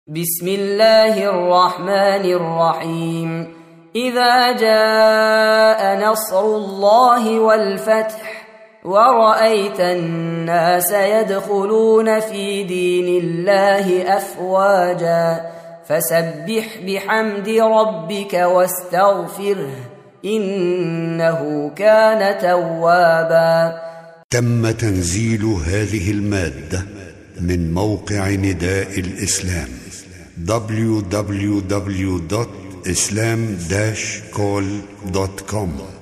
بسم الله الرحمن الرحيم إذا جاء نصر الله والفتح ورأيت الناس يدخلون في دين الله أفواجا فسبح بحمد ربك واستغفره إنه كان توابا. تم تنزيل هذه المادة من موقع نداء الإسلام www.islam-call.com